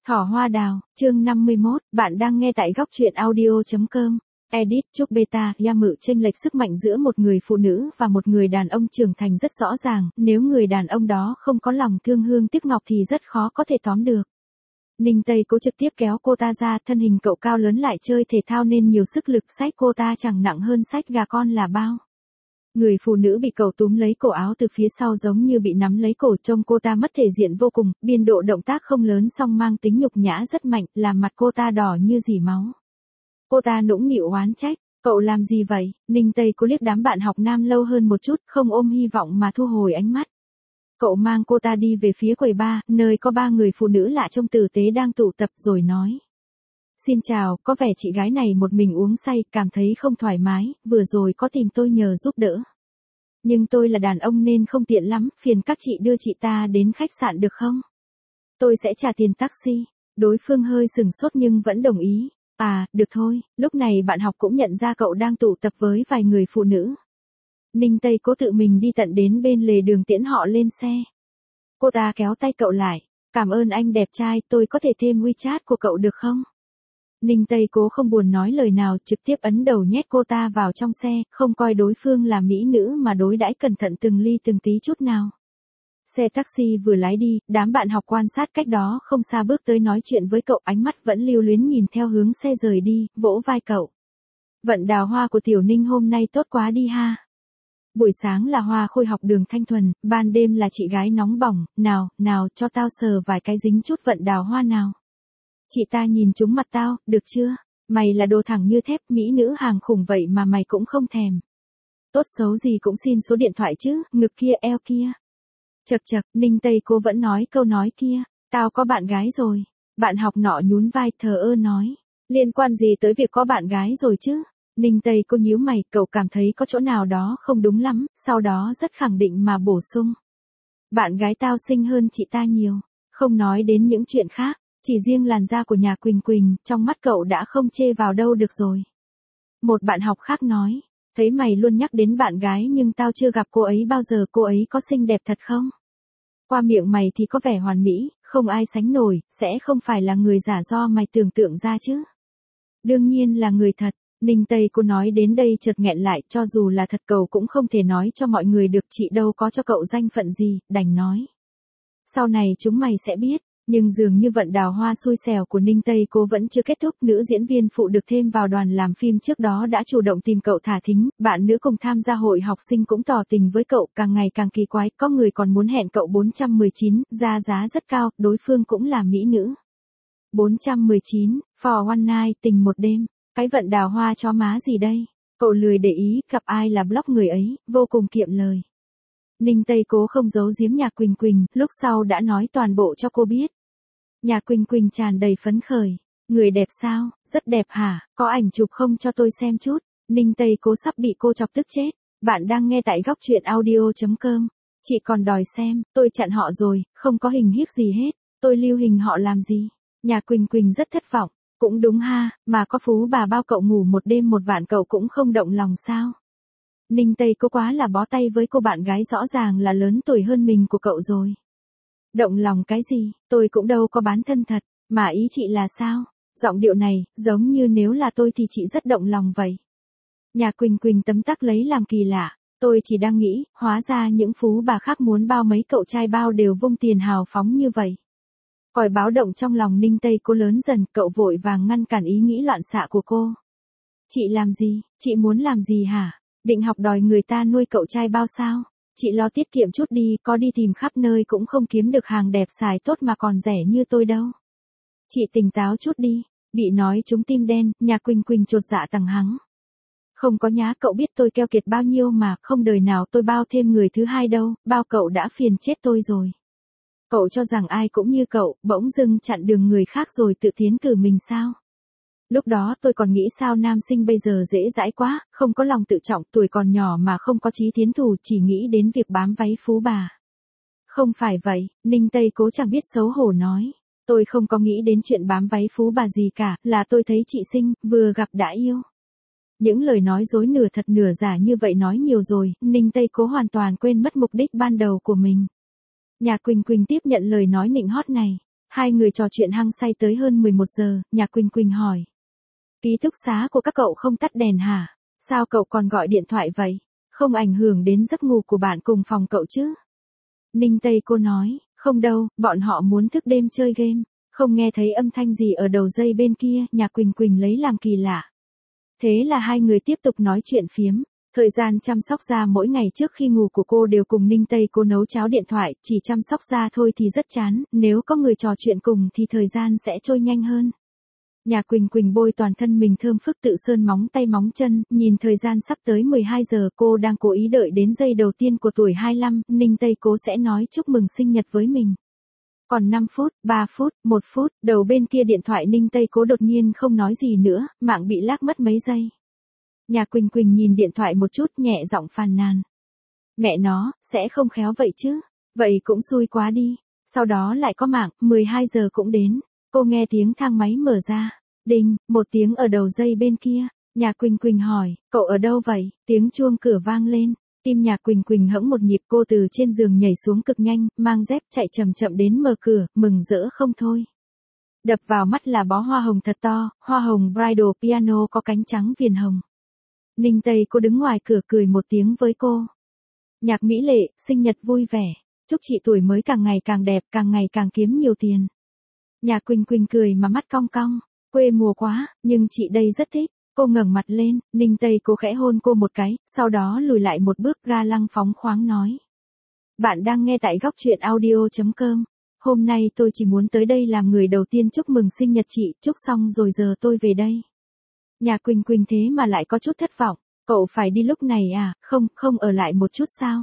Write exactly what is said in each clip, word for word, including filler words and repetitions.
Thỏ hoa đào, chương năm mươi mốt, bạn đang nghe tại góc truyện audio chấm com. Edit chúc beta, Yamự chênh lệch sức mạnh giữa một người phụ nữ và một người đàn ông trưởng thành rất rõ ràng, nếu người đàn ông đó không có lòng thương hương tiếc ngọc thì rất khó có thể tóm được. Ninh Tây Cố trực tiếp kéo cô ta ra, thân hình cậu cao lớn lại chơi thể thao nên nhiều sức lực, xách cô ta chẳng nặng hơn xách gà con là bao. Người phụ nữ bị cậu túm lấy cổ áo từ phía sau giống như bị nắm lấy cổ, trông cô ta mất thể diện vô cùng, biên độ động tác không lớn song mang tính nhục nhã rất mạnh, làm mặt cô ta đỏ như dỉ máu. Cô ta nũng nịu oán trách, cậu làm gì vậy? Ninh Tây Cố liếc đám bạn học nam lâu hơn một chút, không ôm hy vọng mà thu hồi ánh mắt. Cậu mang cô ta đi về phía quầy bar, nơi có ba người phụ nữ lạ trông tử tế đang tụ tập rồi nói. Xin chào, có vẻ chị gái này một mình uống say, cảm thấy không thoải mái, vừa rồi có tìm tôi nhờ giúp đỡ. Nhưng tôi là đàn ông nên không tiện lắm, phiền các chị đưa chị ta đến khách sạn được không? Tôi sẽ trả tiền taxi. Đối phương hơi sừng sốt nhưng vẫn đồng ý. À, được thôi, lúc này bạn học cũng nhận ra cậu đang tụ tập với vài người phụ nữ. Ninh Tây Cố tự mình đi tận đến bên lề đường tiễn họ lên xe. Cô ta kéo tay cậu lại. Cảm ơn anh đẹp trai, tôi có thể thêm WeChat của cậu được không? Ninh Tây Cố không buồn nói lời nào, trực tiếp ấn đầu nhét cô ta vào trong xe, không coi đối phương là mỹ nữ mà đối đãi cẩn thận từng ly từng tí chút nào. Xe taxi vừa lái đi, đám bạn học quan sát cách đó không xa bước tới nói chuyện với cậu, ánh mắt vẫn lưu luyến nhìn theo hướng xe rời đi, vỗ vai cậu. Vận đào hoa của Tiểu Ninh hôm nay tốt quá đi ha. Buổi sáng là hoa khôi học đường thanh thuần, ban đêm là chị gái nóng bỏng, nào, nào cho tao sờ vài cái dính chút vận đào hoa nào. Chị ta nhìn trúng mặt tao, được chưa? Mày là đồ thẳng như thép, mỹ nữ hàng khủng vậy mà mày cũng không thèm. Tốt xấu gì cũng xin số điện thoại chứ, ngực kia eo kia. Chật chật, Ninh Tây Cố vẫn nói câu nói kia, tao có bạn gái rồi. Bạn học nọ nhún vai thờ ơ nói, liên quan gì tới việc có bạn gái rồi chứ? Ninh Tây Cố nhíu mày, cậu cảm thấy có chỗ nào đó không đúng lắm, sau đó rất khẳng định mà bổ sung. Bạn gái tao xinh hơn chị ta nhiều, không nói đến những chuyện khác. Chỉ riêng làn da của nhà Quỳnh Quỳnh, trong mắt cậu đã không chê vào đâu được rồi. Một bạn học khác nói, thấy mày luôn nhắc đến bạn gái nhưng tao chưa gặp cô ấy bao giờ, cô ấy có xinh đẹp thật không? Qua miệng mày thì có vẻ hoàn mỹ, không ai sánh nổi, sẽ không phải là người giả do mày tưởng tượng ra chứ? Đương nhiên là người thật. Ninh Tây Cố nói đến đây chợt nghẹn lại, cho dù là thật cậu cũng không thể nói cho mọi người được, chị đâu có cho cậu danh phận gì, đành nói. Sau này chúng mày sẽ biết. Nhưng dường như vận đào hoa xui xẻo của Ninh Tây Cố vẫn chưa kết thúc, nữ diễn viên phụ được thêm vào đoàn làm phim trước đó đã chủ động tìm cậu thả thính, bạn nữ cùng tham gia hội học sinh cũng tỏ tình với cậu, càng ngày càng kỳ quái, có người còn muốn hẹn cậu bốn trăm mười chín, ra giá rất cao, đối phương cũng là mỹ nữ. bốn trăm mười chín, for one night, tình một đêm, cái vận đào hoa chó má gì đây? Cậu lười để ý, gặp ai là block người ấy, vô cùng kiệm lời. Ninh Tây Cố không giấu giếm nhà Quỳnh Quỳnh, lúc sau đã nói toàn bộ cho cô biết. Nhà Quỳnh Quỳnh tràn đầy phấn khởi. Người đẹp sao? Rất đẹp hả? Có ảnh chụp không cho tôi xem chút? Ninh Tây Cố sắp bị cô chọc tức chết. Bạn đang nghe tại góc truyện audio chấm com. Chị còn đòi xem, tôi chặn họ rồi, không có hình hiếc gì hết. Tôi lưu hình họ làm gì? Nhà Quỳnh Quỳnh rất thất vọng. Cũng đúng ha, mà có phú bà bao cậu ngủ một đêm một vạn cậu cũng không động lòng sao? Ninh Tây Cố quá là bó tay với cô bạn gái rõ ràng là lớn tuổi hơn mình của cậu rồi. Động lòng cái gì, tôi cũng đâu có bán thân thật, mà ý chị là sao? Giọng điệu này, giống như nếu là tôi thì chị rất động lòng vậy. Nhà Quỳnh Quỳnh tấm tắc lấy làm kỳ lạ, tôi chỉ đang nghĩ, hóa ra những phú bà khác muốn bao mấy cậu trai bao đều vung tiền hào phóng như vậy. Còi báo động trong lòng Ninh Tây Cố lớn dần, cậu vội vàng ngăn cản ý nghĩ loạn xạ của cô. Chị làm gì, chị muốn làm gì hả? Định học đòi người ta nuôi cậu trai bao sao? Chị lo tiết kiệm chút đi, có đi tìm khắp nơi cũng không kiếm được hàng đẹp xài tốt mà còn rẻ như tôi đâu. Chị tỉnh táo chút đi, bị nói trúng tim đen, nhà Quỳnh Quỳnh chột dạ tằng hắng. Không có nhá, cậu biết tôi keo kiệt bao nhiêu mà, không đời nào tôi bao thêm người thứ hai đâu, bao cậu đã phiền chết tôi rồi. Cậu cho rằng ai cũng như cậu, bỗng dưng chặn đường người khác rồi tự tiến cử mình sao? Lúc đó tôi còn nghĩ sao nam sinh bây giờ dễ dãi quá, không có lòng tự trọng, tuổi còn nhỏ mà không có chí tiến thủ, chỉ nghĩ đến việc bám váy phú bà. Không phải vậy, Ninh Tây Cố chẳng biết xấu hổ nói. Tôi không có nghĩ đến chuyện bám váy phú bà gì cả, là tôi thấy chị xinh, vừa gặp đã yêu. Những lời nói dối nửa thật nửa giả như vậy nói nhiều rồi, Ninh Tây Cố hoàn toàn quên mất mục đích ban đầu của mình. Nhà Quỳnh Quỳnh tiếp nhận lời nói nịnh hót này. Hai người trò chuyện hăng say tới hơn mười một giờ, Nhạc Quỳnh Quỳnh hỏi. Ký túc xá của các cậu không tắt đèn hả? Sao cậu còn gọi điện thoại vậy? Không ảnh hưởng đến giấc ngủ của bạn cùng phòng cậu chứ? Ninh Tây cô nói, không đâu, bọn họ muốn thức đêm chơi game. Không nghe thấy âm thanh gì ở đầu dây bên kia, Nhạc Quỳnh Quỳnh lấy làm kỳ lạ. Thế là hai người tiếp tục nói chuyện phiếm. Thời gian chăm sóc da mỗi ngày trước khi ngủ của cô đều cùng Ninh Tây cô nấu cháo điện thoại, chỉ chăm sóc da thôi thì rất chán, nếu có người trò chuyện cùng thì thời gian sẽ trôi nhanh hơn. Nhạc Quỳnh Quỳnh bôi toàn thân mình thơm phức tự sơn móng tay móng chân, nhìn thời gian sắp tới mười hai giờ, cô đang cố ý đợi đến giây đầu tiên của tuổi hai mươi lăm, Ninh Tây Cố sẽ nói chúc mừng sinh nhật với mình. Còn năm phút, ba phút, một phút, đầu bên kia điện thoại Ninh Tây Cố đột nhiên không nói gì nữa, mạng bị lag mất mấy giây. Nhạc Quỳnh Quỳnh nhìn điện thoại một chút nhẹ giọng phàn nàn. Mẹ nó, sẽ không khéo vậy chứ, vậy cũng xui quá đi. Sau đó lại có mạng, mười hai giờ cũng đến. Cô nghe tiếng thang máy mở ra. Đinh, một tiếng ở đầu dây bên kia. Nhạc Quỳnh Quỳnh hỏi, cậu ở đâu vậy? Tiếng chuông cửa vang lên. Tim Nhạc Quỳnh Quỳnh hẫng một nhịp, cô từ trên giường nhảy xuống cực nhanh, mang dép chạy chậm chậm đến mở cửa, mừng rỡ không thôi. Đập vào mắt là bó hoa hồng thật to, hoa hồng bridal piano có cánh trắng viền hồng. Ninh Tây cô đứng ngoài cửa cười một tiếng với cô. Nhạc Mỹ Lệ, sinh nhật vui vẻ. Chúc chị tuổi mới càng ngày càng đẹp, càng ngày càng kiếm nhiều tiền. Nhạc Quỳnh Quỳnh cười mà mắt cong cong. Quê mùa quá, nhưng chị đây rất thích. Cô ngẩng mặt lên, Ninh Tây cô khẽ hôn cô một cái, sau đó lùi lại một bước ga lăng phóng khoáng nói. Bạn đang nghe tại góc truyện audio chấm com. Hôm nay tôi chỉ muốn tới đây làm người đầu tiên chúc mừng sinh nhật chị, chúc xong rồi giờ tôi về đây. Nhạc Quỳnh Quỳnh thế mà lại có chút thất vọng. Cậu phải đi lúc này à, không, không ở lại một chút sao?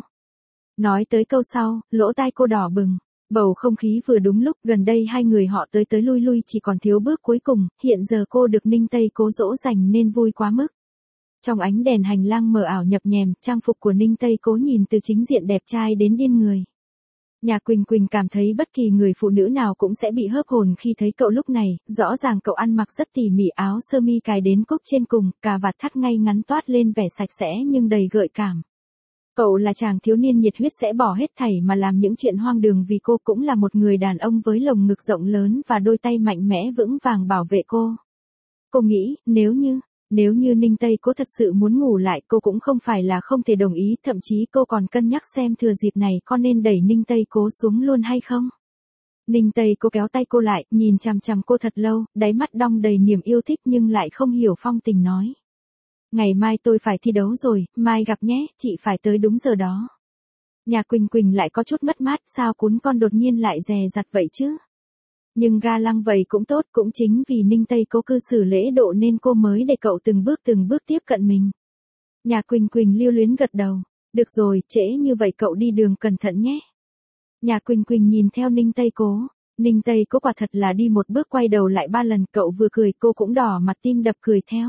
Nói tới câu sau, lỗ tai cô đỏ bừng. Bầu không khí vừa đúng lúc, gần đây hai người họ tới tới lui lui chỉ còn thiếu bước cuối cùng, hiện giờ cô được Ninh Tây Cố dỗ dành nên vui quá mức. Trong ánh đèn hành lang mờ ảo nhập nhèm, trang phục của Ninh Tây Cố nhìn từ chính diện đẹp trai đến điên người. Nhạc Quỳnh Quỳnh cảm thấy bất kỳ người phụ nữ nào cũng sẽ bị hớp hồn khi thấy cậu lúc này, rõ ràng cậu ăn mặc rất tỉ mỉ, áo sơ mi cài đến cúc trên cùng, cà vạt thắt ngay ngắn toát lên vẻ sạch sẽ nhưng đầy gợi cảm. Cậu là chàng thiếu niên nhiệt huyết sẽ bỏ hết thảy mà làm những chuyện hoang đường vì cô, cũng là một người đàn ông với lồng ngực rộng lớn và đôi tay mạnh mẽ vững vàng bảo vệ cô. Cô nghĩ, nếu như, nếu như Ninh Tây Cố thật sự muốn ngủ lại, cô cũng không phải là không thể đồng ý, thậm chí cô còn cân nhắc xem thừa dịp này có nên đẩy Ninh Tây Cố xuống luôn hay không. Ninh Tây Cố kéo tay cô lại, nhìn chằm chằm cô thật lâu, đáy mắt đong đầy niềm yêu thích nhưng lại không hiểu phong tình nói. Ngày mai tôi phải thi đấu rồi, mai gặp nhé, chị phải tới đúng giờ đó. Nhạc Quỳnh Quỳnh lại có chút mất mát, sao cún con đột nhiên lại dè dặt vậy chứ? Nhưng ga lăng vậy cũng tốt, cũng chính vì Ninh Tây Cố cư xử lễ độ nên cô mới để cậu từng bước từng bước tiếp cận mình. Nhạc Quỳnh Quỳnh lưu luyến gật đầu. Được rồi, trễ như vậy cậu đi đường cẩn thận nhé. Nhạc Quỳnh Quỳnh nhìn theo Ninh Tây Cố. Ninh Tây Cố quả thật là đi một bước quay đầu lại ba lần, cậu vừa cười cô cũng đỏ mặt tim đập cười theo.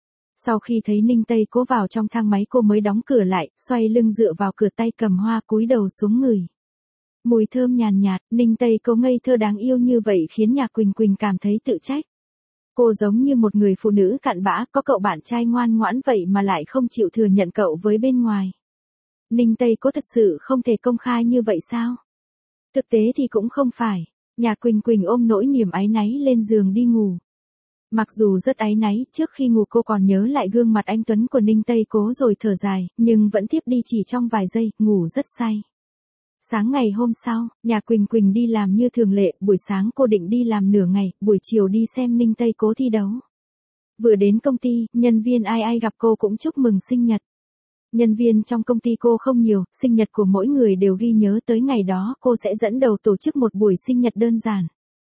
Sau khi thấy Ninh Tây Cố vào trong thang máy cô mới đóng cửa lại, xoay lưng dựa vào cửa tay cầm hoa cúi đầu xuống ngửi. Mùi thơm nhàn nhạt, Ninh Tây Cố ngây thơ đáng yêu như vậy khiến Nhạc Quỳnh Quỳnh cảm thấy tự trách. Cô giống như một người phụ nữ cặn bã, có cậu bạn trai ngoan ngoãn vậy mà lại không chịu thừa nhận cậu với bên ngoài. Ninh Tây Cố thật sự không thể công khai như vậy sao? Thực tế thì cũng không phải. Nhạc Quỳnh Quỳnh ôm nỗi niềm áy náy lên giường đi ngủ. Mặc dù rất áy náy, trước khi ngủ cô còn nhớ lại gương mặt anh tuấn của Ninh Tây Cố rồi thở dài, nhưng vẫn tiếp đi chỉ trong vài giây, ngủ rất say. Sáng ngày hôm sau, Nhạc Quỳnh Quỳnh đi làm như thường lệ, buổi sáng cô định đi làm nửa ngày, buổi chiều đi xem Ninh Tây Cố thi đấu. Vừa đến công ty, nhân viên ai ai gặp cô cũng chúc mừng sinh nhật. Nhân viên trong công ty cô không nhiều, sinh nhật của mỗi người đều ghi nhớ tới ngày đó, cô sẽ dẫn đầu tổ chức một buổi sinh nhật đơn giản.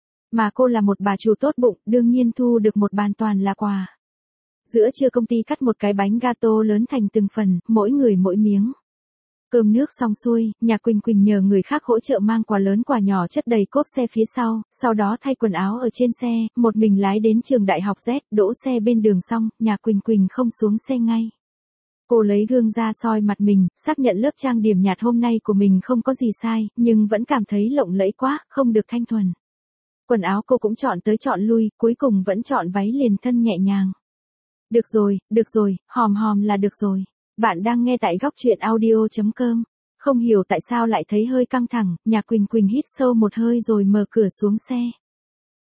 Mà cô là một bà chủ tốt bụng, đương nhiên thu được một bàn toàn là quà. Giữa trưa công ty cắt một cái bánh gato lớn thành từng phần, mỗi người mỗi miếng. Cơm nước xong xuôi, Nhạc Quỳnh Quỳnh nhờ người khác hỗ trợ mang quà lớn quà nhỏ chất đầy cốp xe phía sau, sau đó thay quần áo ở trên xe, một mình lái đến trường đại học Z, đỗ xe bên đường xong, Nhạc Quỳnh Quỳnh không xuống xe ngay. Cô lấy gương ra soi mặt mình, xác nhận lớp trang điểm nhạt hôm nay của mình không có gì sai, nhưng vẫn cảm thấy lộng lẫy quá, không được thanh thuần. Quần áo cô cũng chọn tới chọn lui, cuối cùng vẫn chọn váy liền thân nhẹ nhàng. Được rồi, được rồi, hòm hòm là được rồi. Bạn đang nghe tại góc truyện audio chấm com. Không hiểu tại sao lại thấy hơi căng thẳng, Nhạc Quỳnh Quỳnh hít sâu một hơi rồi mở cửa xuống xe.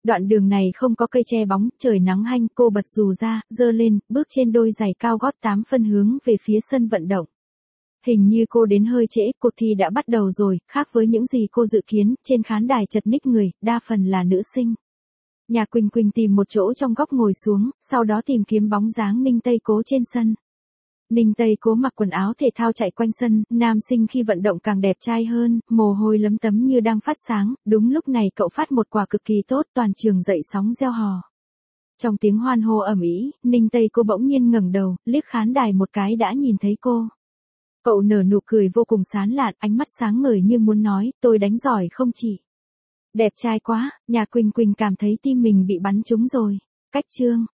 Đoạn đường này không có cây che bóng, trời nắng hanh, cô bật dù ra, giơ lên, bước trên đôi giày cao gót tám phân hướng về phía sân vận động. Hình như cô đến hơi trễ, cuộc thi đã bắt đầu rồi, khác với những gì cô dự kiến, trên khán đài chật ních người, đa phần là nữ sinh. Nhà Quỳnh Quỳnh tìm một chỗ trong góc ngồi xuống, sau đó tìm kiếm bóng dáng Ninh Tây Cố trên sân. Ninh Tây Cố mặc quần áo thể thao chạy quanh sân, nam sinh khi vận động càng đẹp trai hơn, mồ hôi lấm tấm như đang phát sáng, đúng lúc này cậu phát một quả cực kỳ tốt, toàn trường dậy sóng reo hò. Trong tiếng hoan hô ầm ĩ, Ninh Tây Cố bỗng nhiên ngẩng đầu, liếc khán đài một cái đã nhìn thấy cô. Cậu nở nụ cười vô cùng sán lạn, ánh mắt sáng ngời như muốn nói, tôi đánh giỏi không chị? Đẹp trai quá, nhà Quỳnh Quỳnh cảm thấy tim mình bị bắn trúng rồi. Cách chương